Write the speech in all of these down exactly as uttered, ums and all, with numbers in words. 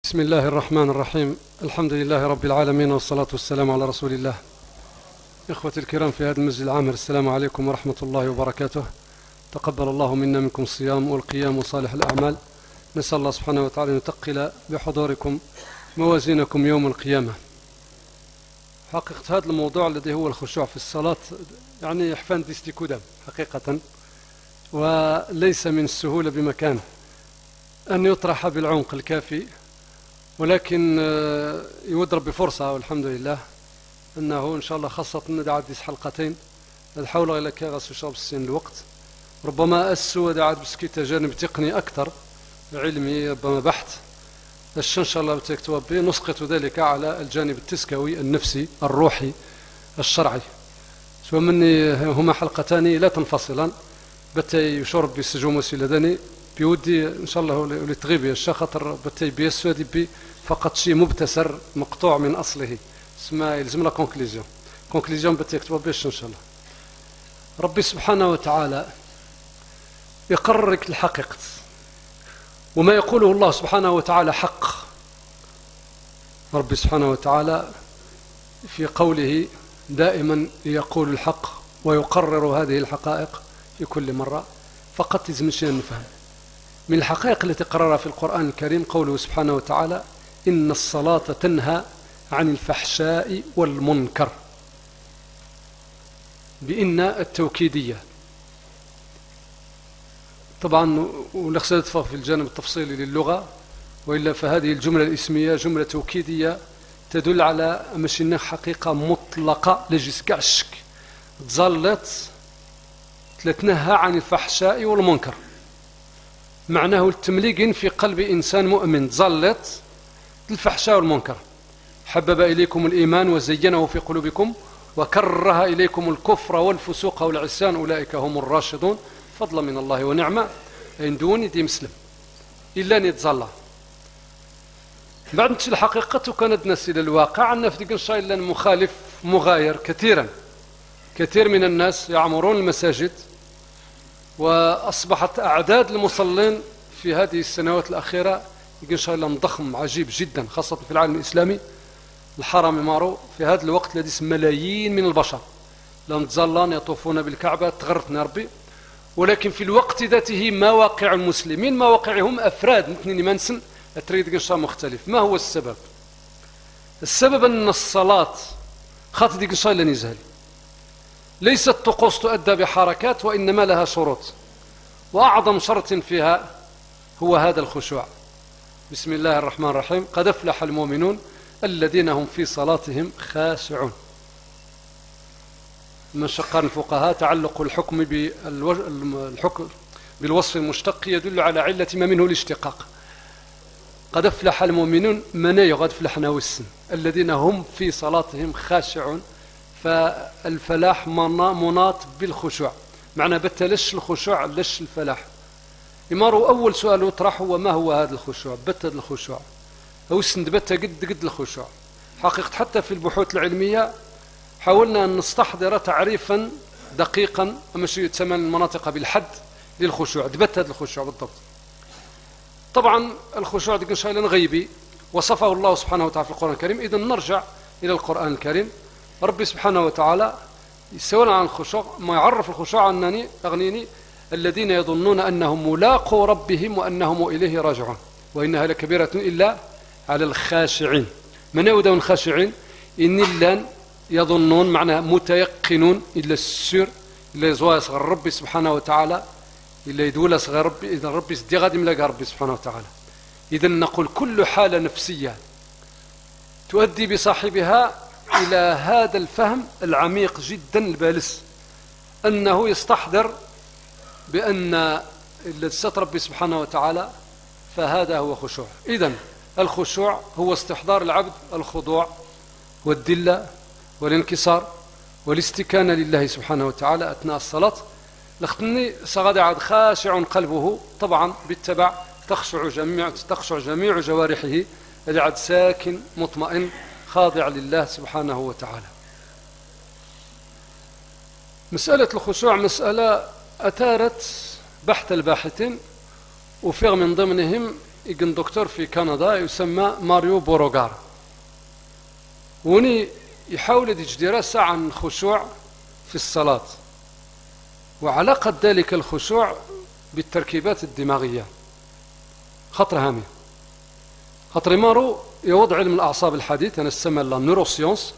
بسم الله الرحمن الرحيم. الحمد لله رب العالمين، والصلاة والسلام على رسول الله. إخوتي الكرام في هذا المسجد العامر، السلام عليكم ورحمة الله وبركاته. تقبل الله منا منكم الصيام والقيام وصالح الأعمال. نسأل الله سبحانه وتعالى أن يثقل بحضوركم موازينكم يوم القيامة. حقيقة هذا الموضوع الذي هو الخشوع في الصلاة يعني يحفان ديستيكودام حقيقة، وليس من السهولة بمكان أن يطرح بالعمق الكافي، ولكن يضرب بفرصة والحمد لله أنه إن شاء الله خاصة ندعى ديس حلقتين الحول إلى كاغس وشرب السين الوقت، ربما أسو دعى بسكيت جانب تقني أكثر علمي، ربما بحث الشن إن شاء الله بتكتب به نسقط ذلك على الجانب التسكوي النفسي الروحي الشرعي. سوى مني هما حلقتان لا تنفصلان، بتي يشرب بسجوم وسيلداني بيودي ان شاء الله لتغيبي الشخاطر بتي بيسودي بي فقط شيء مبتسر مقطوع من اصله، اسمها يلزم لا كونكليزيون كونكليزيون بتي يكتبوا بيش ان شاء الله. ربي سبحانه وتعالى يقررك الحقيقة، وما يقوله الله سبحانه وتعالى حق. ربي سبحانه وتعالى في قوله دائما يقول الحق ويقرر هذه الحقائق في كل مرة، فقط لازم نفهم من الحقائق التي قررها في القرآن الكريم قوله سبحانه وتعالى إن الصلاة تنهى عن الفحشاء والمنكر، بإن التوكيدية طبعا، ونقصد في الجانب التفصيلي للغة، وإلا فهذه الجملة الاسمية جملة توكيدية تدل على مش حقيقة مطلقة لجس كاع الشك تظلت تنهى عن الفحشاء والمنكر، معناه التمليق في قلب إنسان مؤمن ظلت الفحشاء والمنكر. حبب إليكم الإيمان وزينه في قلوبكم وكره إليكم الكفر والفسوق والعصيان أولئك هم الراشدون فضلا من الله ونعمة. إن دون دي مسلم إلا نتظلى بعد نتشي الحقيقة كانت ناس إلى الواقع أن في ديك إلا مخالف مغاير كثيرا. كثير من الناس يعمرون المساجد، وأصبحت أعداد المصلين في هذه السنوات الأخيرة إن شاء الله ضخم عجيب جدا، خاصة في العالم الإسلامي. الحرم مارو في هذا الوقت الذي ملايين من البشر لم تظلان يطوفون بالكعبة، تغرتنا ربي. ولكن في الوقت ذاته مواقع المسلمين مواقعهم أفراد مثنين منسن تريد إن شاء الله مختلف. ما هو السبب؟ السبب أن الصلاة خاطر ديك إن شاء الله نزهل ليست طقوس تؤدى بحركات، وإنما لها شروط، وأعظم شرط فيها هو هذا الخشوع. بسم الله الرحمن الرحيم قد أفلح المؤمنون الذين هم في صلاتهم خاشعون. من شقان الفقهاء تعلق الحكم بالحكم بالوصف المشتق يدل على علة ما منه الاشتقاق. قد أفلح المؤمنون من يغد فلحنا والسن الذين هم في صلاتهم خاشعون، فالفلاح مناط بالخشوع، معنى بتلش الخشوع لش الفلاح. إمارو أول سؤال يطرح هو ما هو هذا الخشوع؟ بتد الخشوع أو سند بتا قد قد الخشوع. حقيقة حتى في البحوث العلمية حاولنا أن نستحضر تعريفا دقيقا مش يتسمى المناطق بالحد للخشوع. بتد الخشوع بالضبط. طبعا الخشوع ديك إن شاء الله غيبي وصفه الله سبحانه وتعالى في القرآن الكريم. إذا نرجع إلى القرآن الكريم. ربي سبحانه وتعالى يسألنا عن الخشوع، ما يعرف الخشوع أنني أغنيني الذين يظنون أنهم ملاقوا ربهم وأنهم إليه راجعون وإنها لكبيرة إلا على الخاشعين. من يودون الخاشعين؟ إن اللان يظنون معنى متيقنون إلا السر إلا يزوى صغر ربي سبحانه وتعالى إلا يدول صغر ربي إذا ربي سدي غادي ملاقى ربي سبحانه وتعالى. إذا نقول كل حالة نفسية تؤدي بصاحبها إلى هذا الفهم العميق جدا البالس، أنه يستحضر بأن الذي ستر ربي سبحانه وتعالى فهذا هو خشوع. إذن الخشوع هو استحضار العبد الخضوع والذلة والانكسار والاستكانة لله سبحانه وتعالى أثناء الصلاة. لختني سغد عاد خاشع قلبه، طبعا بالتبع تخشع جميع تخشع جميع جوارحه، العبد ساكن مطمئن خاضع لله سبحانه وتعالى. مسألة الخشوع مسألة أثارت بحث الباحثين، وفي من ضمنهم يكون دكتور في كندا يسمى ماريو بوروغار، وني يحاول يدير دراسة عن الخشوع في الصلاة وعلاقة ذلك الخشوع بالتركيبات الدماغية. خطر هامي، خطر مارو يوضع علم الأعصاب الحديث، أنا أسمى لا نيروسيونس،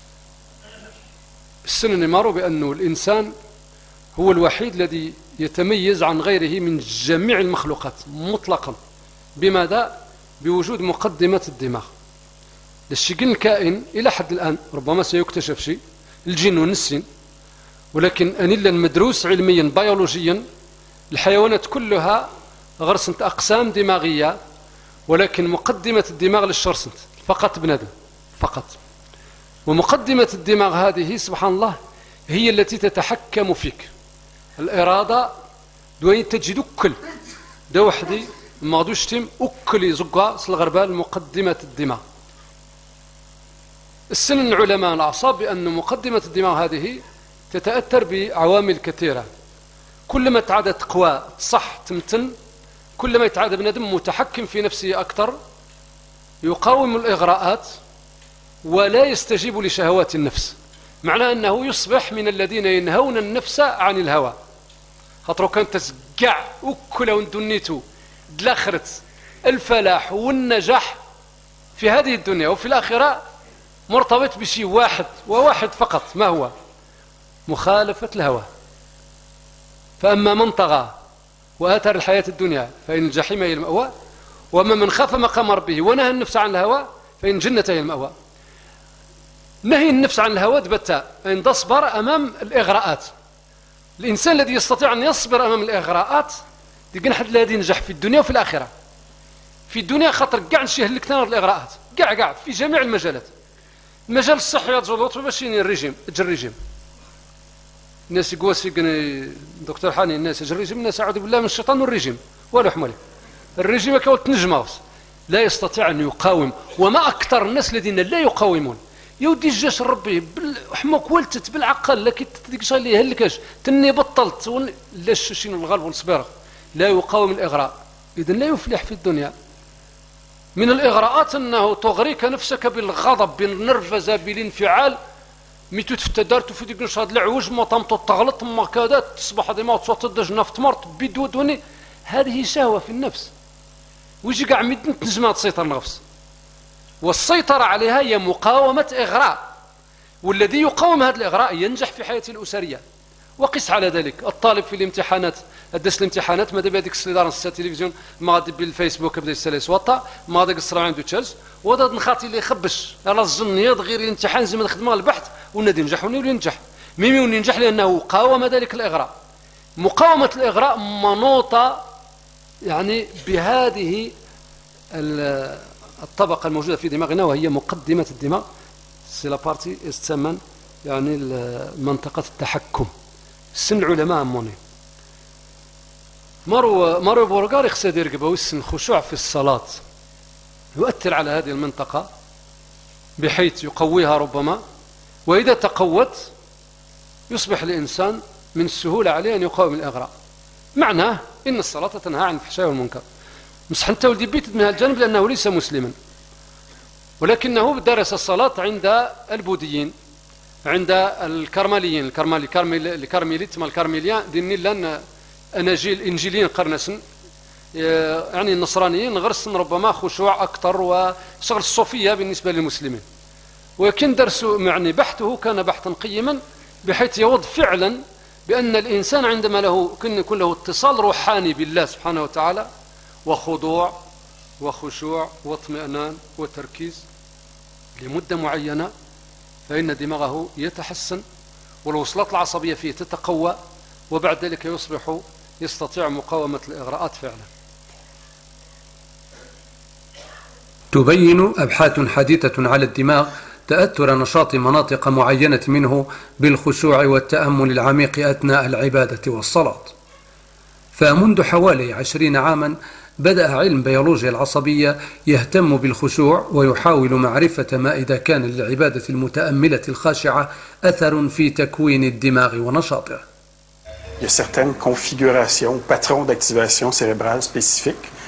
السن مارو بأنه الإنسان هو الوحيد الذي يتميز عن غيره من جميع المخلوقات مطلقا. بماذا؟ بوجود مقدمة الدماغ. الشكل الكائن إلى حد الآن ربما سيكتشف شيء، الجن والنسين، ولكن أنيلا المدروس علميا بيولوجيا الحيوانات كلها غرسنت أقسام دماغية، ولكن مقدمة الدماغ للشرسنت فقط بنادم فقط. ومقدمة الدماغ هذه سبحان الله هي التي تتحكم فيك. الإرادة دوين تجد أكل دا وحدي ما غادوش تيم أكل يزقها سلغربال مقدمة الدماغ. السن العلماء الأعصاب بأن مقدمة الدماغ هذه تتأثر بعوامل كثيرة. كلما تعاد تقوى صح تمتن، كلما يتعاد بنادم متحكم في نفسه أكثر، يقاوم الإغراءات ولا يستجيب لشهوات النفس. معناه أنه يصبح من الذين ينهون النفس عن الهوى. خاطرو كانت تسقع وكل وندنيتو دلاخرت الفلاح والنجاح في هذه الدنيا وفي الآخرة مرتبط بشيء واحد وواحد فقط، ما هو؟ مخالفة الهوى. فأما من طغى وآثر الحياة الدنيا فإن الجحيم هي المأوى، وأما من خاف مقام ربه ونهى النفس عن الهوى فإن الجنة هي المأوى. نهي النفس عن الهوى دبتا أن تصبر أمام الإغراءات. الإنسان الذي يستطيع أن يصبر أمام الإغراءات دي حد الذي ينجح في الدنيا وفي الآخرة. في الدنيا خاطر كاع نشي يهلك نار الإغراءات كاع كاع في جميع المجالات. المجال الصحي يتجلط باش الريجيم اجر الريجيم. الناس يقوا سيكن دكتور حاني الناس اجر الريجيم، الناس اعوذ بالله من الشيطان والريجيم والو حمله. الريجيم كاول تنجماوس لا يستطيع أن يقاوم. وما أكثر الناس الذين لا يقاومون. يودي الجيش ربي بالحمق ولتت بالعقل لكن تديك شغل اللي يهلكاش تني بطلت ون... لاش شنو الغالب والصبير لا يقاوم الإغراء، إذن لا يفلح في الدنيا. من الإغراءات أنه تغريك نفسك بالغضب بالنرفزة بالانفعال، ميتو تفتدارت في ديك نشاط العوج ما طمطو تغلط ما كادات تصبح ديما تصوت تدج نفط مرت بدودوني. هذه شهوة في النفس ويجي كاع ميت تنجمها تسيطر النفس، والسيطرة عليها هي مقاومة إغراء، والذي يقاوم هذا الإغراء ينجح في حياته الأسرية. وقس على ذلك الطالب في الامتحانات الدرس الامتحانات ما دابا هذيك السليدار نص التلفزيون ما غادي بالفيسبوك بدا يسالي وطا ما غادي يقصر عنده تشالس وهذا نخاطي اللي يخبش على الزنيض غير الامتحان زي ما نخدموا البحث ونادي ينجح ونولي ينجح ميمي ينجح لأنه قاوم ذلك الإغراء. مقاومة الإغراء منوطة يعني بهذه الطبقة الموجودة في دماغنا وهي مقدمة الدماغ سي لا بارتي تسمى يعني منطقة التحكم. سن العلماء موني مارو مارو بورغار يخصها يدير قباوس الخشوع في الصلاة يؤثر على هذه المنطقة بحيث يقويها ربما، وإذا تقوت يصبح الإنسان من السهولة عليه أن يقاوم الإغراء. معناه إن الصلاة تنهى عن الفحشاء والمنكر. مسح انت ولدي بيت من هالجانب لأنه ليس مسلما، ولكنه درس الصلاة عند البوذيين عند الكرماليين الكرمالي كارميل الكارميليت ما الكارميليان ديني لان اناجيل انجيليين قرنسن يعني النصرانيين غرسن ربما خشوع اكثر وشغل الصوفيه بالنسبه للمسلمين، ولكن درسوا يعني بحثه كان بحثا قيما بحيث يوض فعلا بان الانسان عندما له يكون له اتصال روحاني بالله سبحانه وتعالى وخضوع وخشوع واطمئنان وتركيز لمده معينه فإن دماغه يتحسن والوصلات العصبية فيه تتقوى، وبعد ذلك يصبح يستطيع مقاومة الإغراءات فعلا. تبين أبحاث حديثة على الدماغ تأثر نشاط مناطق معينة منه بالخشوع والتأمل العميق أثناء العبادة والصلاة. فمنذ حوالي عشرين عاما بدأ علم بيولوجيا العصبية يهتم بالخشوع ويحاول معرفة ما إذا كان للعبادة المتأملة الخاشعة أثر في تكوين الدماغ ونشاطه. Il y a certaines configurations, patrons d'activation cérébrale spécifiques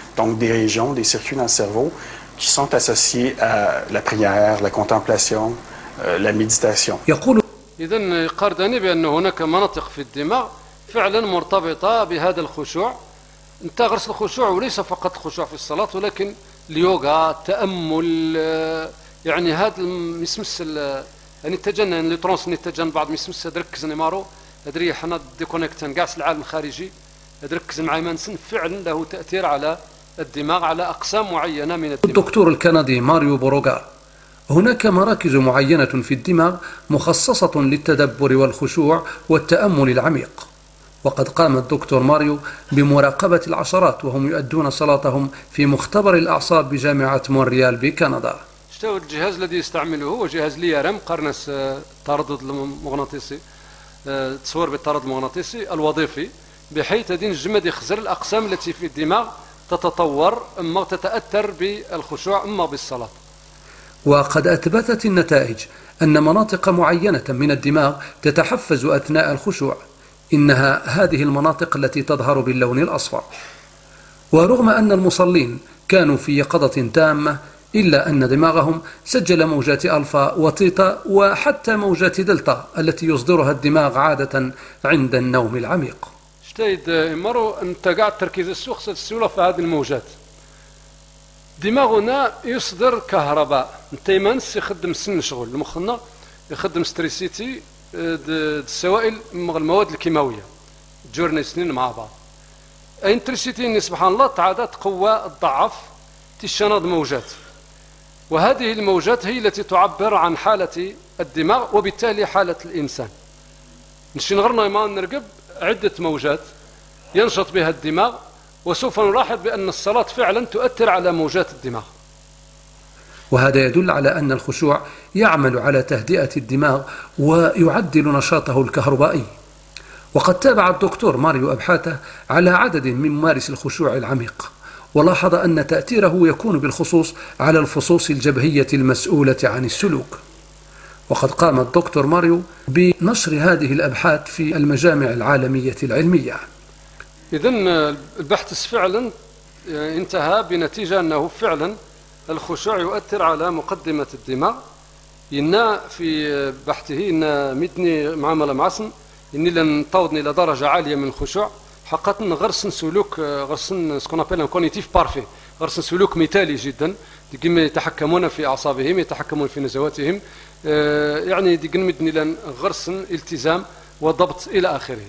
donc des régions, des circuits dans le cerveau qui sont associés à la prière, la contemplation, euh, la méditation. يقول إذا يقردني بأن هناك مناطق في الدماغ فعلا مرتبطة بهذا الخشوع. انت غرس الخشوع وليس فقط الخشوع في الصلاة ولكن اليوغا، التأمل، يعني هذا يسمس يعني التجنن اللي ترونس نتجن بعض يسمس دركز نمارو ادري حنا ديكونيكتن كاع العالم الخارجي دركز مع مانسن فعلا له تأثير على الدماغ على أقسام معينة من الدماغ. الدكتور الكندي ماريو بوروغار هناك مراكز معينة في الدماغ مخصصة للتدبر والخشوع والتأمل العميق، وقد قام الدكتور ماريو بمراقبة العشرات وهم يؤدون صلاتهم في مختبر الأعصاب بجامعة مونريال بكندا. شتو الجهاز الذي يستعمله هو جهاز ليارم قرنس التردد المغناطيسي، تصور بالتردد المغناطيسي الوظيفي، بحيث هذه الجمد يخزر الأقسام التي في الدماغ تتطور اما تتأثر بالخشوع اما بالصلاة. وقد أثبتت النتائج أن مناطق معينة من الدماغ تتحفز أثناء الخشوع، إنها هذه المناطق التي تظهر باللون الأصفر. ورغم أن المصلين كانوا في يقظة تامة إلا أن دماغهم سجل موجات ألفا وتيتا وحتى موجات دلتا التي يصدرها الدماغ عادة عند النوم العميق. شتايد مرو أنت قاعد تركيز السوق السيولة في هذه الموجات. دماغنا يصدر كهرباء، انت يمانس يخدم سن شغل المخنا يخدم ستريسيتي السوائل المواد الكيماويه جورنا سنين مع بعض. انتريسيتي سبحان الله تعادة قوة الضعف تشنض موجات، وهذه الموجات هي التي تعبر عن حالة الدماغ وبالتالي حالة الإنسان. نشي نغرنا ما نرقب عدة موجات ينشط بها الدماغ، وسوف نلاحظ بأن الصلاة فعلا تؤثر على موجات الدماغ. وهذا يدل على أن الخشوع يعمل على تهدئة الدماغ ويعدل نشاطه الكهربائي. وقد تابع الدكتور ماريو أبحاثه على عدد من ممارس الخشوع العميق، ولاحظ أن تأثيره يكون بالخصوص على الفصوص الجبهية المسؤولة عن السلوك. وقد قام الدكتور ماريو بنشر هذه الأبحاث في المجامع العالمية العلمية. إذن البحث فعلا انتهى بنتيجة أنه فعلا الخشوع يؤثر على مقدمة الدماغ. إن في بحثه إن مدني معاملة معصن إني لن طودني إلى درجة عالية من الخشوع، حققت غرسن سلوك غرسن سكون أبيل كونيتيف بارفي، غرسن سلوك مثالي جدا، ديما يتحكمون في أعصابهم، يتحكمون في نزواتهم، يعني ديما مدني لن غرسن التزام وضبط إلى آخره.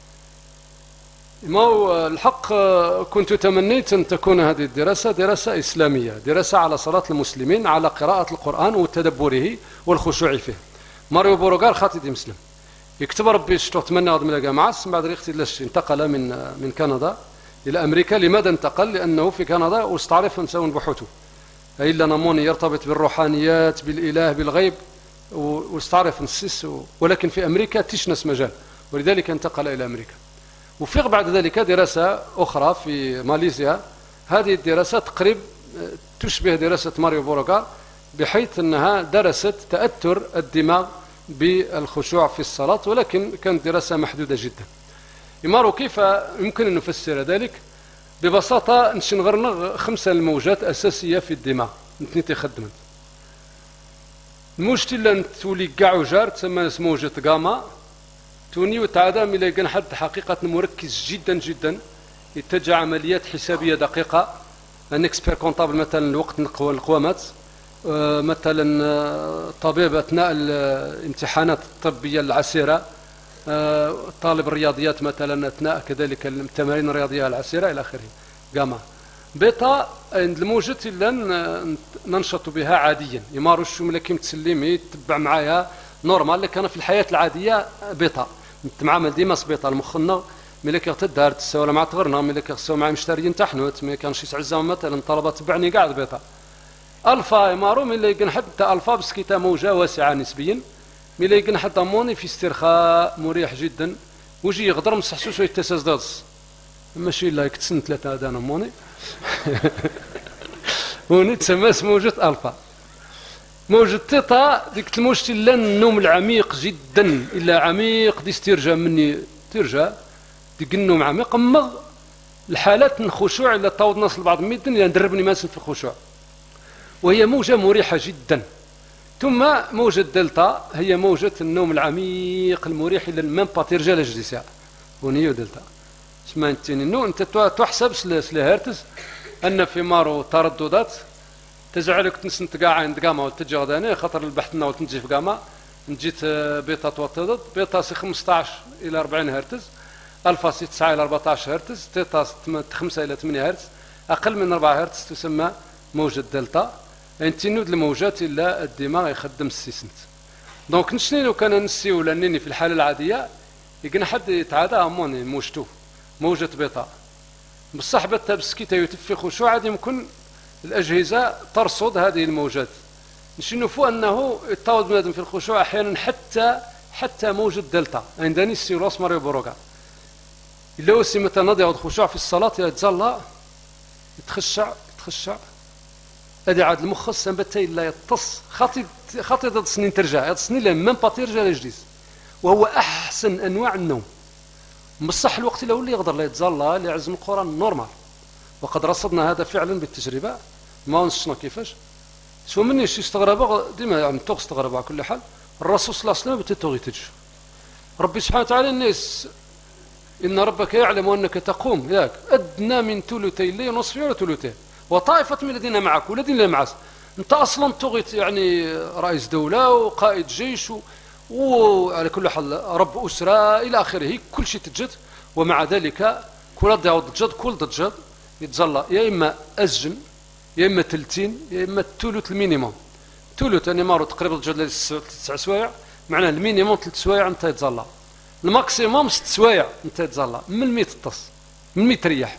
ما هو الحق كنت تمنيت أن تكون هذه الدراسة دراسة إسلامية، دراسة على صلاة المسلمين، على قراءة القرآن وتدبره والخشوع فيه. ماريو بوروغار خاطي مسلم يكتب ربي شتو تمنى هذا من الجامعة، بعد غير لاش انتقل من من كندا إلى أمريكا. لماذا انتقل؟ لأنه في كندا واستعرف نساون بحوثه، أي إلا نموني يرتبط بالروحانيات بالإله بالغيب واستعرف نسيس، ولكن في أمريكا تشنس مجال، ولذلك انتقل إلى أمريكا. وفيق بعد ذلك دراسة أخرى في ماليزيا، هذه الدراسة تقريب تشبه دراسة ماريو بوروغار، بحيث أنها درست تأثر الدماغ بالخشوع في الصلاة، ولكن كانت دراسة محدودة جدا. إمارو كيف يمكن أن نفسر ذلك؟ ببساطة نشنغرنا خمسة الموجات أساسية في الدماغ نتنيتي خدمت. الموجة اللي تولي كاع جار تسمى موجة غاما، توني وتعادى من يلقى حد حقيقة مركز جدا جدا، يتجه عمليات حسابية دقيقة، ان اكسبير كونطابل مثلا الوقت القوامات، مثلا طبيب اثناء الامتحانات الطبية العسيرة، طالب الرياضيات مثلا اثناء كذلك التمارين الرياضية العسيرة الى اخره. جاما بيتا الموجة اللي ننشط بها عاديا، يمارو شو ملكي متسلمي يتبع معايا نورمال، لكن انا في الحياة العادية بيتا نتعامل ديما بيتا المخنا ملي كيغتدار تساولا مع تغرنا، ملي كيغساو مع مشتريين تحنوت، ملي كان شي تعزاو مثلا طلبه تبعني كاع بيتا. الفا يمارو ملي يكن حتى الفا بسكيتا موجه واسعه نسبيا، ملي يكن حتى موني في استرخاء مريح جدا، وجي يغدر مسحسوس ويتساز داز ماشي الا يكتسن ثلاثه هذا موني وني تسمى موجه الفا. موجة تيتا ديك الموجة إلا النوم العميق جدا، إلا عميق دي استرجاع مني ترجع ديك النوم عميق، أما الحالات الخشوع اللي تعود ناس البعض ميدن اللي ندربني مثلا في الخشوع، وهي موجة مريحة جدا. ثم موجة دلتا هي موجة النوم العميق المريح اللي ميم با ترجع لجلسها، ونيو دلتا اسمها التنينو. انت تحسب سلهرتز ان في مارو ترددات تجعلك تنسن تقاع عند قاما وتجي غداني خاطر البحث ناول تنجي في قاما نجيت بيتا توتدت بيتا سي خمسطاش الى أربعين هرتز، الفا سي تسعة الى أربعطاش هرتز، تيتا خمسة الى ثمانية هرتز، اقل من أربعة هرتز تسمى موجة دلتا. انتينود الموجات الا الدماغ يخدم السيسنت. دونك نشني لو كان نسي ولا نيني في الحاله العاديه يقنا حد يتعادى اموني موجتو موجة بيتا بصح بتا بسكيتا يتفي خشوع عاد يمكن الاجهزه ترصد هذه الموجات. نشوفوا انه يتعود بنادم في الخشوع احيانا حتى حتى موجة دلتا عندني السيروس ماريو بروغا الا وسي متى نضع الخشوع في الصلاه يتزلى يتخشع يتخشع هذه عاد المخ سنبتي لا يتص خاطي خاطي هذا السنين ترجع هذا السنين لا ميم با ترجع للجليس، وهو احسن انواع النوم. بصح الوقت اللي اللي يقدر لا يتزلى اللي يعزم القران نورمال، وقد رصدنا هذا فعلا بالتجربه ما نشنا كيفاش. شو مني شي استغرب ديما يعني تو استغرب على كل حال. الرسول صلى الله عليه وسلم بتتوغيتج ربي سبحانه وتعالى الناس ان ربك يعلم انك تقوم ياك ادنى من ثلثي الليل نصفه ولا ثلثيه وطائفة من الذين معك والذين لا معك. انت اصلا طغيت يعني رئيس دولة وقائد جيش وعلى كل حال رب اسرة الى اخره كل شيء تجد، ومع ذلك كل ضيعوا ضجد كل ضجد يتزلى يا اما اسجن يا اما ثلثين يا اما الثلث المينيموم. ثلث يعني مارو تقريبا ضجد تسع سوايع، معناه المينيموم ثلاث سوايع انت يتزلى، الماكسيموم ست سوايع انت يتزلى من مية تطس من مية تريح.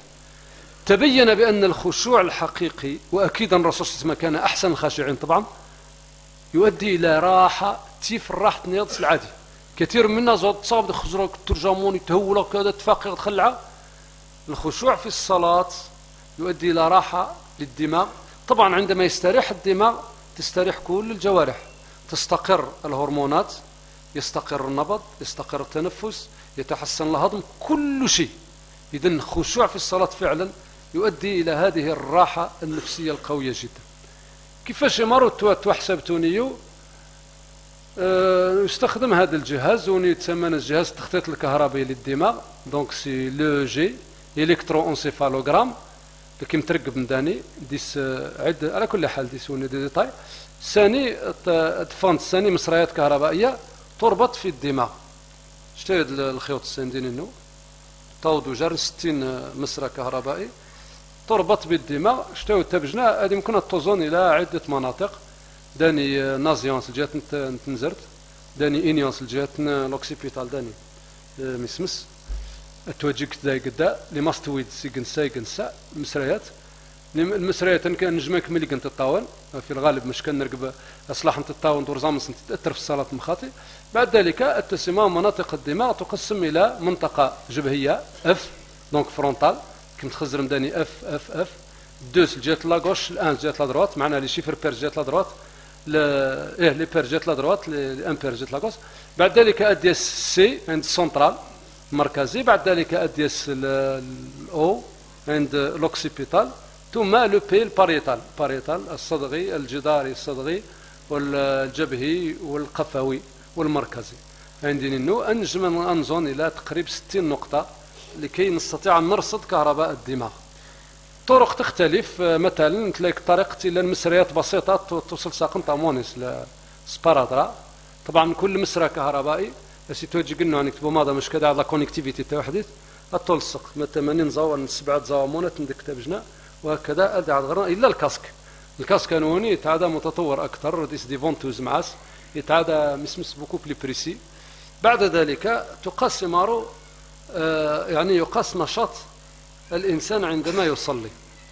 تبين بأن الخشوع الحقيقي، وأكيدا الرسول صلى الله عليه وسلم كان أحسن الخاشعين طبعا، يؤدي إلى راحة تيف الراحة النياضس العادي. كثير منا زود تصاب خزرك ترجمون يتهولوا كذا تفاقي تخلعه. الخشوع في الصلاة يؤدي إلى راحة للدماغ. طبعا عندما يستريح الدماغ تستريح كل الجوارح، تستقر الهرمونات، يستقر النبض، يستقر التنفس، يتحسن الهضم، كل شيء. إذن الخشوع في الصلاة فعلا يؤدي إلى هذه الراحة النفسية القوية جدا. كيفاش يمروا توحسب تونيو أه يستخدم هذا الجهاز وني يتسمى الجهاز التخطيط الكهربائي للدماغ، دونك سي لو جي الكترو انسيفالوغرام كي مترقب من داني ديس عد على كل حال ديس وني دي ديتاي. ثاني تفونت ثاني مصريات كهربائية تربط في الدماغ. شتي الخيوط الساندين انه طاود وجر ستين مسرى كهربائي تربط بالدماغ. شتاو تبجنا هذه ممكن توزن الى عده مناطق. داني نازيونس الجهات نتنزرت، داني انيونس الجهات لوكسيبيتال داني مسمس توجيك داي قدا لي ماستويد سيكنسا يكنسا مسريات المسريات كان نجمك ملي كنت تطاون في الغالب مش كنرقب اصلاح نتطاون دور زامس تاثر في الصلاه مخاطي. بعد ذلك التسمى مناطق الدماغ تقسم الى منطقه جبهيه اف دونك فرونتال كنت خزر مداني اف اف اف دوس جهه لا غوش الان جهه لا دروات معنا لي شيفر بير جهه لا دروات ايه لي بير جهه لا دروات لي ان بير جهه لا غوش. بعد ذلك اديس سي عند السنترال المركزي. بعد ذلك اديس الاو عند لوكسيبيتال، ثم لو بي الباريتال باريتال الصدغي الجداري الصدغي والجبهي والقفوي والمركزي. عندي نو انجم انزون الى تقريبا ستين نقطه لكي نستطيع ان نرصد كهرباء الدماغ. طرق تختلف، مثلا تلاقي طريقه الى المسريات بسيطه توصل ساقم طامونيس لسبارادرا. طبعا كل مسرى كهربائي بس توجي قلنا نكتبوا ماذا مش كذا على كونيكتيفيتي تاع وحديت التلصق من ثمانين زاويه سبعه زوامونات ندك تبجنا وهكذا ادعى غير الا الكاسك. الكاسك كانوني يتعادى متطور اكثر ديس دي فونتوز معاس يتعادى مسمس بوكو بلي بريسي. بعد ذلك تقاس مارو آه يعني يقاس نشاط الانسان عندما يصلي.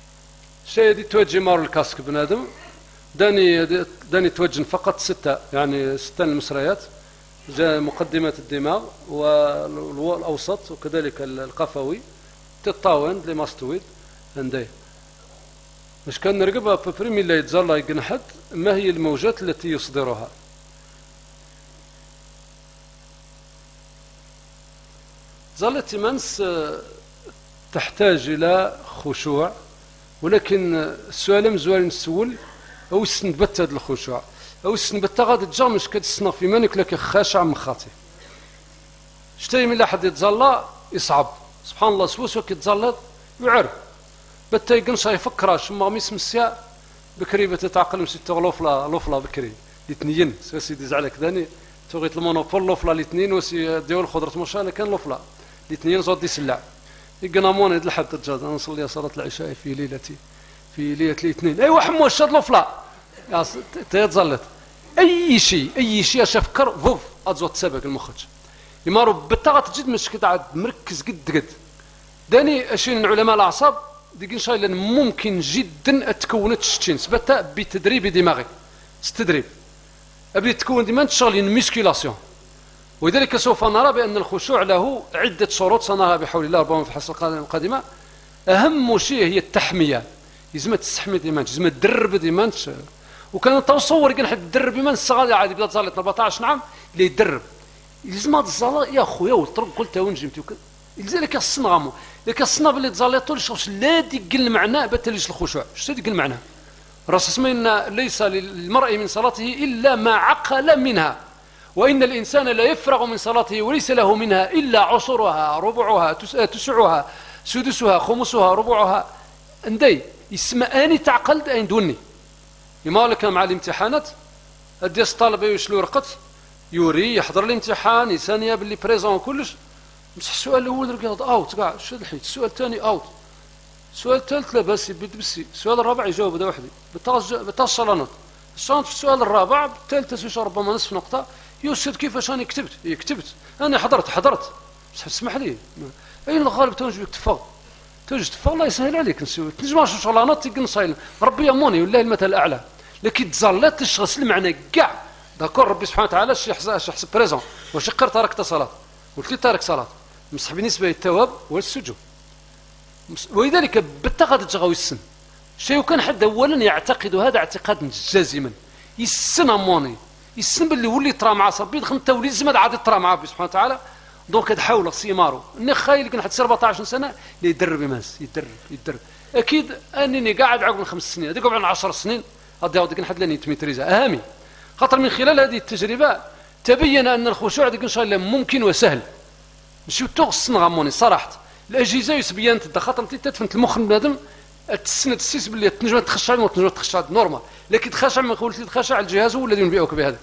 شيء دي توجي مارو الكاسك بنادم داني داني توجن فقط ستة يعني ستة المسريات جاء مقدمة الدماغ والاوسط وكذلك القفوي تطاون لي ماستويد عندي مش كان نرقبها ببريمي اللي يتزلى يقنحد ما هي الموجات التي يصدرها. زالت منس تحتاج إلى خشوع، ولكن السؤال مزوال نسول أو السنبت هذا الخشوع أو السنبت غادي تجامش كتسنى في مانك لك خاشع من خاطي. شتي من حد يتزلى يصعب سبحان الله سوسو كيتزلط يعرف بتا يقنص يفكراش ما غميس مسيا بكري بتتعقل مسيتو لوفلا لوفلا بكري الاثنين سيدي زعلك داني توغيت المونوبول لوفلا الاثنين وسي ديو الخضرة مشان كان لوفلا الاثنين زود يسلع يقنامون هاد الحد الجاد انا نصلي صلاة العشاء في ليلتي في ليلة الاثنين ايوا حموش هاد لوفلا يا تيتزلط اي شيء اي شيء اش افكر فوف ازوت سبق المخرج يمارو بالطاقة تجد مش كتعد مركز قد قد داني اشين من علماء الاعصاب ديك ان شاء الله ممكن جدا تكون تشتين سبتها بتدريب دماغي استدريب ابي تكون ديما تشغل ميسكيلاسيون. ولذلك سوف نرى بان الخشوع له عده شروط سنراها بحول الله ربما في الحصه القادمه. اهم شيء هي التحميه، لازم تستحمي ديما لازم تدرب ديما وكان تصور كان حد تدرب ديما الصغار عادي بدا تصالح أربعطاش نعم اللي يدرب لازم هاد الزلا يا خويا والطرق قلت وين جبتي لذلك الصنا غامو لك الصنا باللي تزاليطو ليش لا ديك المعنى بتليش الخشوع شتي ديك المعنى راس اسمنا ليس للمرء من صلاته الا ما عقل منها وان الانسان لا يفرغ من صلاته وليس له منها الا عشرها ربعها تسعها سدسها خمسها ربعها اندي يسمى اني تعقلت ان دوني يما لك مع الامتحانات ادي الطالب يشلو رقت يوري يحضر الامتحان يسانيا باللي بريزون كلش بصح السؤال الاول رقاد اوت كاع شد الحيط السؤال الثاني اوت السؤال الثالث لاباس يبد بسي السؤال الرابع يجاوب هذا وحدي بالطاش الشلانات الشانط في السؤال الرابع الثالث سويش ربما نصف نقطه يوسد كيفاش انا كتبت هي كتبت انا حضرت حضرت بصح اسمح لي اين الغالب تنجبك تفاض تنجب تفاض الله يسهل عليك نسوي تنجم شغلانات تيقنصايل ربي ياموني والله المثل الاعلى لكن تزلات تشخص المعنى كاع داكور ربي سبحانه وتعالى شي يحسب شي يحسب بريزون واش قر تركت صلاه قلت لي تارك صلاه مسح بالنسبه للثواب والسجود ولذلك بالتقد تغاوي السن شيء كان حد اولا يعتقد هذا اعتقاد جازما يسن اموني يسن باللي ولي ترى مع ربي دخل انت ولي زعما عاد ترى مع ربي سبحانه وتعالى دونك تحاول سيمارو اني خايل كان حد أربعطاش سنه اللي يدرب يماس يدرب يدرب اكيد انني قاعد عقب خمس سنين هذيك قبل عشر سنين غادي يعاود كان حد لاني تميتريزا اهمي خاطر من خلال هذه التجربه تبين ان الخشوع ديك ان شاء الله ممكن وسهل ماشي توغسن غاموني صراحه الاجهزه يسبيان تدا خاطر انت تفهمت المخ بنادم تسند السيس باللي تنجم تخشع وتنجم تخشع نورمال لكن تخشع ما قلت لي تخشع الجهاز هو الذي ينبئك بهذا.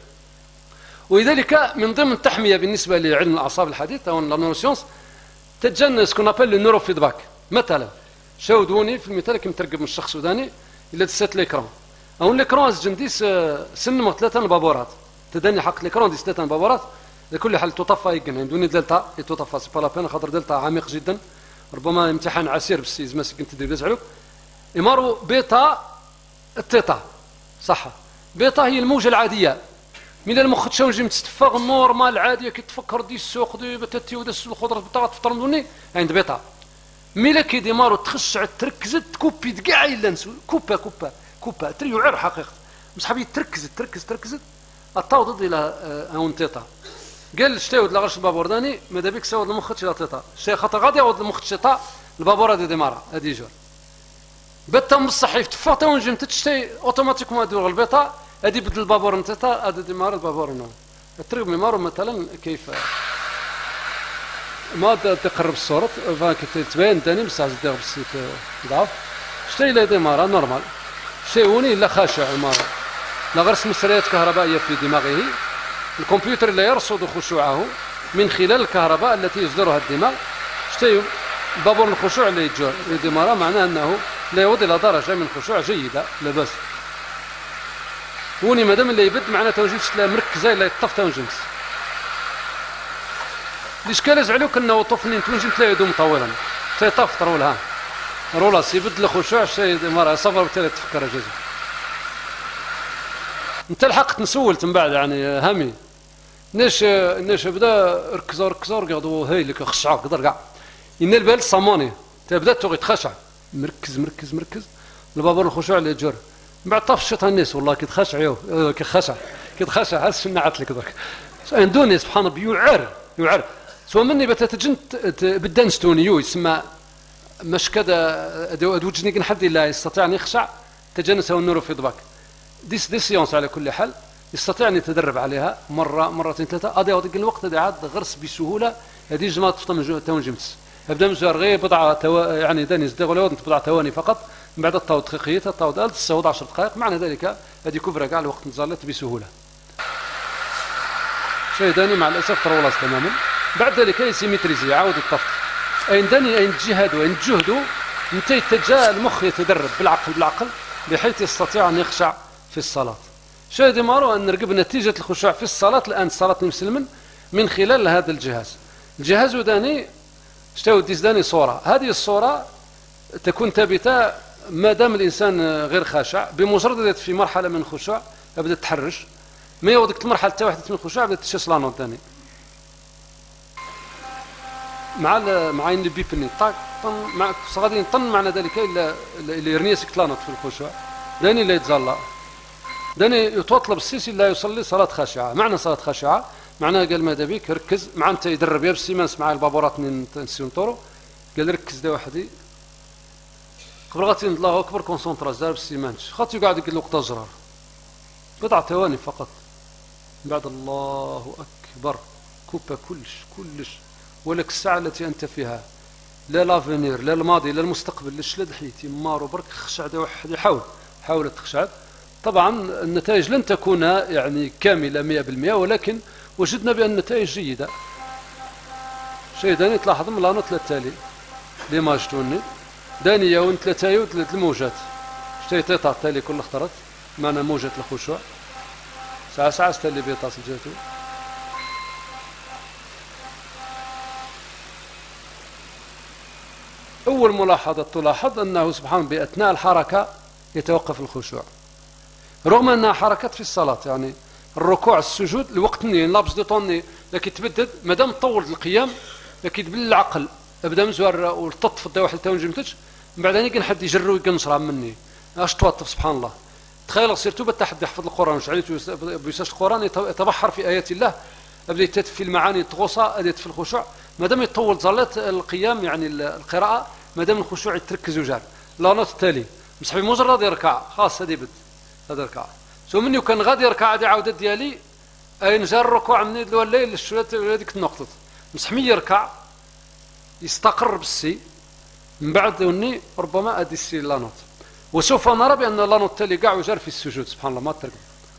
ولذلك من ضمن التحميه بالنسبه لعلم الاعصاب الحديث او لا نورسيونس تتجنن سكون ابل النورو فيدباك مثلا شاودوني في المثال كي مترقب من الشخص السوداني الا دسات ليكرون او ليكرون جنديس سن ثلاثه بابورات تدني حق ليكرون ديس ثلاثه بابورات لكل حال تطفى يقن عندوني دلتا تطفى سي با لا بين خاطر دلتا عميق جدا ربما امتحان عسير بس ماسك كنت تدير يزعلوك امارو بيتا التيتا صح بيتا هي الموجه العاديه من المخ تشاوج متستفاغ نورمال عاديه كي تفكر دي السوق دي بتاتي ودس الخضره بتاع تفطر مني عند بيتا ميلا كي دي مارو تخشع تركز تكوبي كاع الا نسو كوبا كوبا كوبا تري يعر حقيقه بصحابي تركز تركز تركز التوضد الى اون تيتا قال شتاود لا غرش البابور داني ماذا بك ساود المخ تشي تيتا شي خاطر غادي يعود المخ تشيطا البابور هذه ديمارا هذه جور بتا من الصحيف تفوت ونجم تشتي اوتوماتيكمون هذه البيتا هذه بدل البابور نتاتا هذه ديمارا البابور نو التريب ميمارو مثلا كيف ما تقرب الصوره فاك تبين ثاني بصح دير بسيط ضعف شتي لا ديمارا نورمال شي وني لا خاشع مارا لا غرس مسريات كهربائيه في دماغه الكمبيوتر لا يرصد خشوعه من خلال الكهرباء التي يصدرها الدماغ شتي بابور الخشوع اللي يجور الدماغ معناه انه لا يوصل الى درجه من الخشوع جيده لا باس وني مادام اللي يبد معناه توجيس لا مركزه لا يطف تونجمس الاشكال يزعلوك انه طفنين تونجمت لا يدوم طويلا تيطف طرولها رولاس يبد الخشوع شي دماغ صفر بالتالي تفكر جزء انت لحقت نسولت من بعد يعني هامي ناش ناش بدا ركزوا ركزوا رقدوا هاي لك خشعوا قدر كاع ان البال صاموني تبدا تغي تخشع مركز مركز مركز البابور الخشوع اللي يجر من بعد طاف الشيطان الناس والله كي تخشع يو كي خشع كي تخشع حس نعت لك درك عندوني سبحان الله يعر يعر سوا مني بتا تجن بدا نستوني يو يسمى مش كذا وجني كن حد لا يستطيع أن يخشع تجنسه النور في ضبك ديس ديس سيونس على كل حال يستطيع أن يتدرب عليها مرة مرتين ثلاثة أضيع ودق الوقت هذا عاد غرس بسهولة هذه جماعة تفطم تون جمس أبدأ مزار غير بضعة توا يعني داني زدغ ولا بضعة ثواني فقط من بعد الطاود دقيقية الطاود ألت السود عشر دقائق معنى ذلك هذه كفرة كاع الوقت نزالت بسهولة شيء داني مع الأسف ترولز تماما بعد ذلك يسيمتريزي يعاود الطفط أين داني أين تجهدوا أين تجهدوا انت يتجاه المخ يتدرب بالعقل بالعقل بحيث يستطيع أن يخشع في الصلاة شاهد مارو أن نرقب نتيجة الخشوع في الصلاة الآن صلاة مسلما من خلال هذا الجهاز الجهاز داني اشتاو ديس داني صورة هذه الصورة تكون ثابتة ما دام الإنسان غير خاشع بمجرد في مرحلة من الخشوع بدأت تحرش ما يودك المرحلة تاع واحدة من الخشوع بدأت تشيس لانوت داني مع مع اللي بيبني طاق طن مع صغادين طن معنى ذلك الا اللي يرني سكتلانوت في الخشوع داني لا يتزلى داني يتطلب السيسي لا يصلي صلاة خاشعة معنى صلاة خاشعة معناها قال ماذا بيك ركز مع انت يدرب يا بالسيمانس مع البابورات من نسيونتورو قال ركز دا وحدي قبل غاتي الله اكبر كونسونطرا زار بالسيمانش خاطر يقعد يقول له قطع زرار بضع ثواني فقط من بعد الله اكبر كوبا كلش كلش ولك الساعة التي أنت فيها لا لافينير لا الماضي لا المستقبل لا شلد حيتي مارو برك خشع دا واحد يحاول حاول تخشع طبعا النتائج لن تكون يعني كاملة مئة بالمئة ولكن وجدنا بأن النتائج جيدة شيء داني تلاحظ من لانوت التالي ليماج توني داني يون ثلاثة وثلاث الموجات شتي تيطا التالي كل اخترت معنا موجة الخشوع ساعة ساعة ستالي بيطاس جاتو أول ملاحظة تلاحظ أنه سبحانه بأثناء الحركة يتوقف الخشوع رغم أنها حركات في الصلاة يعني الركوع السجود الوقت ني لابس دو طوني لكن تبدد مادام طول القيام لكن بالعقل ابدا مزوار والتطف دا واحد تا ونجمتش من بعد كان حد يجرو يقنصرها مني اش توطف سبحان الله تخيل سيرتو بتحد يحفظ القران شعليت بيساش القران يتبحر في ايات الله بديت في المعاني التغوصه اديت في الخشوع مادام يطول ظلت القيام يعني القراءه مادام الخشوع يتركز وجار لا نوت التالي مصحبي مجرد يركع خاص هذه بد هذا ركع سو مني وكان غادي يركع عادي عاوده ديالي اين جا الركوع من الليل للشوات هذيك النقطه مسحمي يركع يستقر بالسي من بعد وني ربما ادي السي لا نوت وسوف نرى بان لا نوت التالي كاع وجار في السجود سبحان الله ما ترقب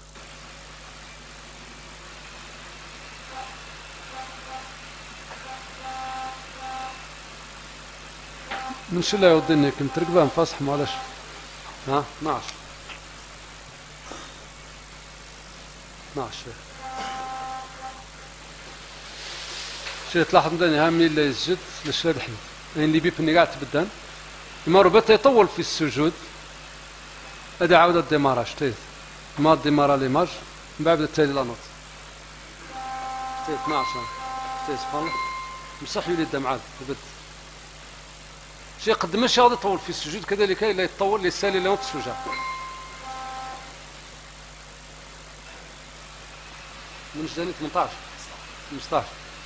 من شو لا يوديني كنت ترقبها مفاصح معلش ها اثناش اثناش شي تلاحظ مداني هامي اللي يسجد للشهاد حيد يعني اللي بيبني قاعد تبدان يمارو بتا يطول في السجود هذا عاودة الديماراج تيت ما الديمارا ليماج من بعد التالي لا نوت تيت اثناش تيت سبحان الله مسح يولي الدمعات تبد شيء قد ماشي غادي يطول في السجود كذلك لا يتطول للسالي لا نوت السجود من جداني ثمنطاش خمسطاش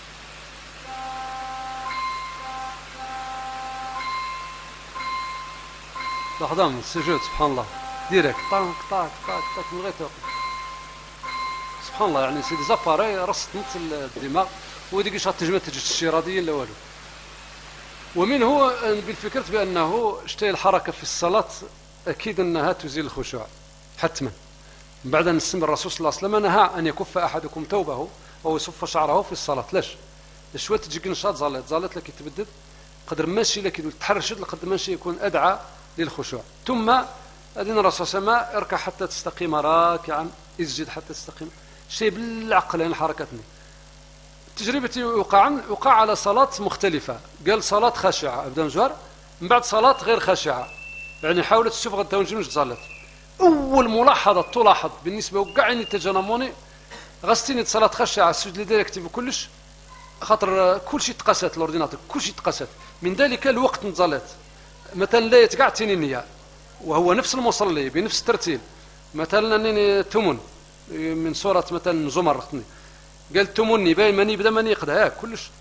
لحظة السجود سبحان الله ديريكت طاك طاك طاك طاك من غير توقف سبحان الله يعني سي دي زاباري رصت مثل الدماغ وديك شات تجمع تجي الشيرادية لا والو ومن هو بالفكرة بأنه اشتهي الحركة في الصلاة أكيد أنها تزيل الخشوع حتما بعد أن السم الرسول صلى الله عليه وسلم نهى أن يكف أحدكم ثوبه أو يصف شعره في الصلاة ليش؟ شوية تجيك نشاط زالت زالت لك تبدد قدر ماشي لك تحرشد لقدر ماشي يكون أدعى للخشوع ثم أدين الرسول صلى الله عليه وسلم اركع حتى تستقيم راكعا اسجد حتى تستقيم شيء بالعقل يعني حركتني تجربتي وقع وقع على صلاة مختلفة قال صلاة خاشعة أبدا مجوار من بعد صلاة غير خاشعة يعني حاولت تشوف غدا ونجمش زالت أول ملاحظة تلاحظ بالنسبة وقعني تجنموني غستيني صلاة خاشعة السجد لديريكتيف وكلش خاطر كل شيء تقاسات الأورديناتور كل شيء تقاسات من ذلك الوقت نزالت مثلا لا يتقع تنينية وهو نفس المصلي بنفس الترتيب مثلا أنني تمن من سورة مثلا زمر قال تمني باين ماني بدا ماني يقدها كلش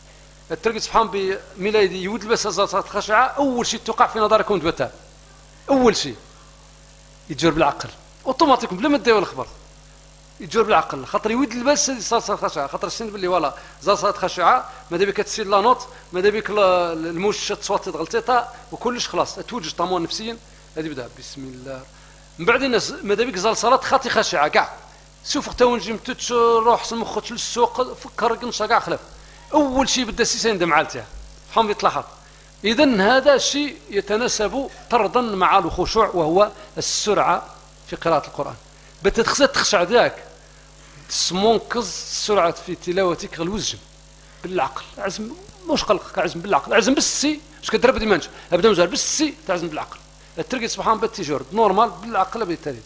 الترقي سبحان بميلادي يود لبس زلصات خشعة أول شيء توقع في نظرك وانت بتاه أول شيء يتجر بالعقل اوتوماتيك بلا ما تداوي الخبر يتجر بالعقل خاطر يود لبس زلصات خشعة خاطر السن باللي ولا زلصات خشعة ماذا بك تسير لا نوت ماذا بك الموش تصوت غلطيتها وكلش خلاص توجد طموح نفسيا هذه بدأ بسم الله من بعد الناس ماذا بك زلصات خاطي خشعة كاع سوف تونجم تروح المخ للسوق فكر قنصة كاع خلاف أول شيء بدأ السيسين دم عالتها فهم يتلاحظ إذن هذا الشيء يتناسب طردا مع الخشوع وهو السرعة في قراءة القرآن بتتخسى تخشع ذاك تسمونكز السرعة في تلاوتك الوزن بالعقل عزم مش قلق عزم بالعقل عزم بالسي مش كتربد ديمانش أبدا مزار بالسي تعزم بالعقل الترقي سبحان بالتجار نورمال بالعقل بالتالي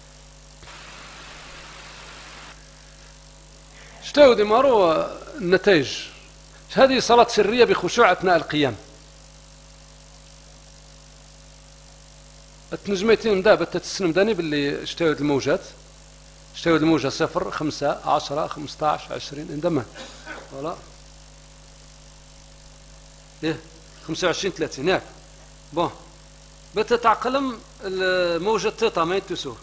شتاو ديمارو النتائج هذه صلاة سرية بخشوع أثناء القيام التنجميتين دابا تتسلم داني باللي اشتاود الموجات اشتاود الموجة صفر خمسة عشرة خمسة عشر عشرين عندما ولا ايه خمسة وعشرين ثلاثين ياك بون بتتعقلم الموجة تيتا ما يتسوه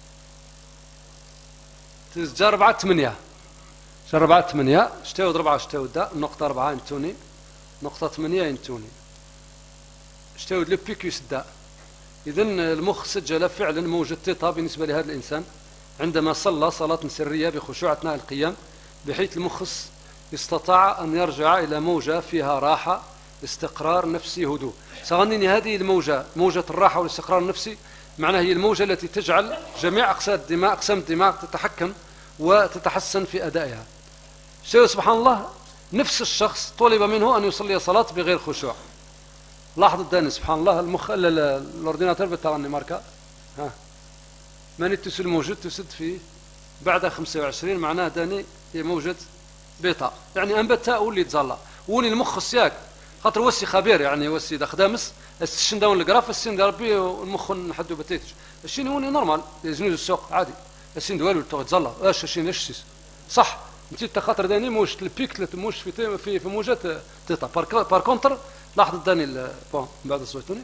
تجار أربعة ثمانية جار أربعة ثمانية اشتاود أربعة اشتاود دا النقطة أربعة انتوني نقطة ثمانية انتوني اشتاود لبيكيوس دا إذن المخ سجل فعلا موجة تيتا بالنسبة لهذا الإنسان عندما صلى صلاة سرية بخشوع أثناء القيام بحيث المخص استطاع أن يرجع إلى موجة فيها راحة استقرار نفسي هدوء سأغنيني هذه الموجة موجة الراحة والاستقرار النفسي معناها هي الموجة التي تجعل جميع أقسام الدماغ أقسام الدماغ تتحكم وتتحسن في أدائها شيء سبحان الله نفس الشخص طلب منه أن يصلي صلاة بغير خشوع لاحظ الداني سبحان الله المخ الاورديناتور بتاعنا ماركا ها ماني تسل موجود تسد في بعد خمسة وعشرين معناه داني هي موجود بيتا يعني انبتها واللي تزلا وني المخ السياك خاطر وسي خبير يعني وسي دا خدامس السن داون الجراف السن دا ربي المخ نحدو بتيتش الشين هوني نورمال يزنوز السوق عادي السن دوالو تزلا اش الشين اش صح انت خاطر داني موش البيك موش في في في موجات تيتا بار كونتر لاحظت داني بون بعد صوتوني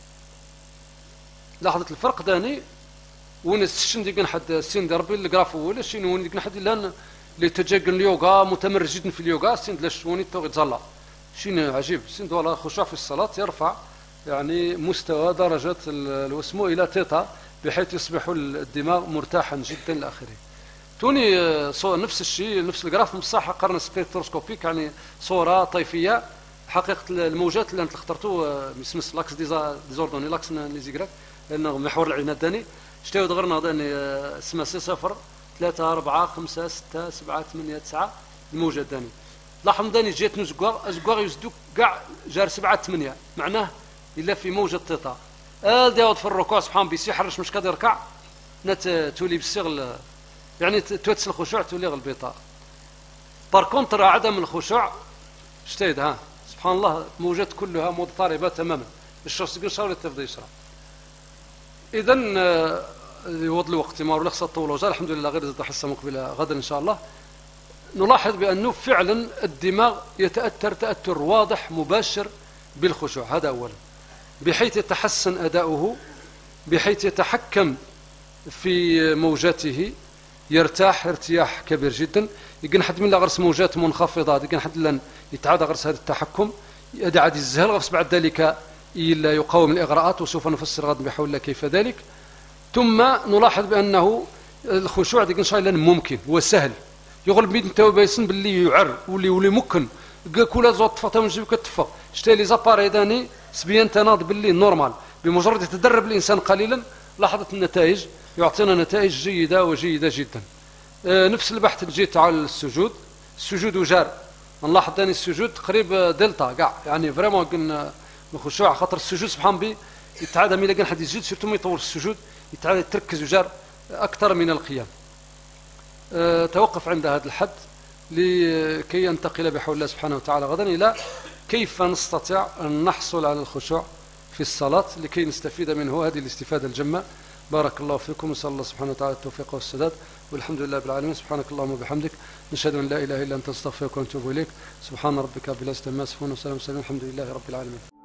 لاحظت الفرق داني وين السن دي حد السن دي ربي الجراف ولا شين وين دي حد لان اللي تجاكن اليوغا متمرس جدا في اليوغا السن لاش وين تو يتزلا شين عجيب السن ولا خشوع في الصلاه يرفع يعني مستوى درجه الوسمو الى تيتا بحيث يصبح الدماغ مرتاحا جدا الى اخره توني صور نفس الشيء نفس الجراف بصح قرن سبيكتروسكوبيك يعني صوره طيفيه حقيقه الموجات اللي انت اخترتوه مسمس لاكس ديزوردوني لاكس ليزيغراك لانه محور العناد داني شتاو دغرنا داني اسمها سي صفر ثلاثة أربعة خمسة ستة سبعة ثمانية تسعة الموجة داني لاحظ داني جات نزقواغ أزقواغ يزدوك كاع جار سبعة ثمانية معناه إلا في موجة تيتا آل داود في الركوع سبحان بيسي حرش مش قادر يركع نت تولي بالصغل يعني توتس الخشوع تولي غالبيطا بار كونتر عدم الخشوع شتايد ها سبحان الله موجات كلها مضطربة تماما الشخص يقول ولا تفضي يشرب إذن يوض الوقت ما ولا خصها تطول وجه الحمد لله غير زاد حصة مقبلة غدا إن شاء الله نلاحظ بأنه فعلا الدماغ يتأثر تأثر واضح مباشر بالخشوع هذا أولا بحيث يتحسن أداؤه بحيث يتحكم في موجاته يرتاح ارتياح كبير جدا يقن حد من لا غرس موجات منخفضة يقن حد لن يتعاد غرس هذا التحكم يدعى الزهل غرس بعد ذلك إلا يقاوم الإغراءات وسوف نفسر غدا بحول الله كيف ذلك ثم نلاحظ بأنه الخشوع ديك إن شاء الله ممكن وسهل يقول بيد انت وبيسن باللي يعر واللي ولي ممكن كل زوط تفا تمجي كتفا شتي لي زاباري داني سبيان تناض باللي نورمال بمجرد يتدرب الإنسان قليلا لاحظت النتائج يعطينا نتائج جيدة وجيدة جدا آه نفس البحث اللي جيت على السجود السجود وجار نلاحظ داني السجود قريب دلتا كاع يعني فريمون قلنا الخشوع خاطر السجود سبحان بي يتعادى ملي كان حد يسجد سيرتو ما يطول السجود يتعادى تركز وجار أكثر من القيام أه توقف عند هذا الحد لكي ينتقل بحول الله سبحانه وتعالى غدا إلى كيف نستطيع أن نحصل على الخشوع في الصلاة لكي نستفيد منه هذه الاستفادة الجمة بارك الله فيكم، ونسأل الله سبحانه وتعالى التوفيق والسداد، والحمد لله رب العالمين. سبحانك اللهم وبحمدك، نشهد أن لا إله إلا أنت، نستغفرك ونتوب إليك. سبحان ربك رب العزة عما يصفون، وسلام على المرسلين، الحمد لله رب العالمين.